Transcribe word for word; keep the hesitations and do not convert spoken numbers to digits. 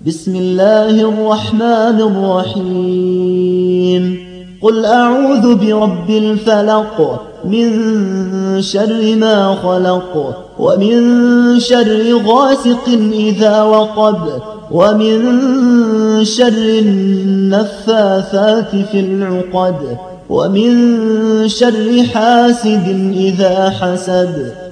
بسم الله الرحمن الرحيم قل أعوذ برب الفلق من شر ما خلق ومن شر غاسق إذا وقب ومن شر النفاثات في العقد ومن شر حاسد إذا حسد